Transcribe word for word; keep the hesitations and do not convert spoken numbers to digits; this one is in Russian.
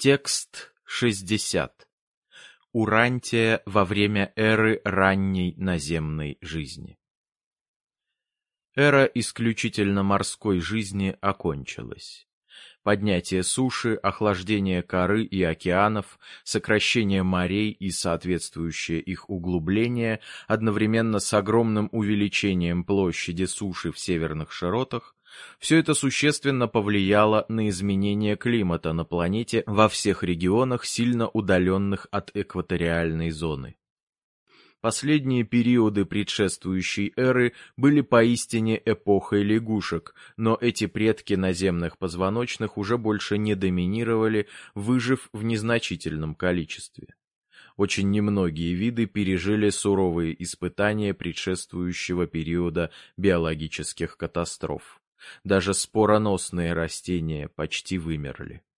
Текст шестьдесят. Урантия во время эры ранней наземной жизни. Эра исключительно морской жизни окончилась. Поднятие суши, охлаждение коры и океанов, сокращение морей и соответствующее их углубление одновременно с огромным увеличением площади суши в северных широтах, все это существенно повлияло на изменение климата на планете во всех регионах, сильно удаленных от экваториальной зоны. Последние периоды предшествующей эры были поистине эпохой лягушек, но эти предки наземных позвоночных уже больше не доминировали, выжив в незначительном количестве. Очень немногие виды пережили суровые испытания предшествующего периода биологических катастроф. Даже спороносные растения почти вымерли.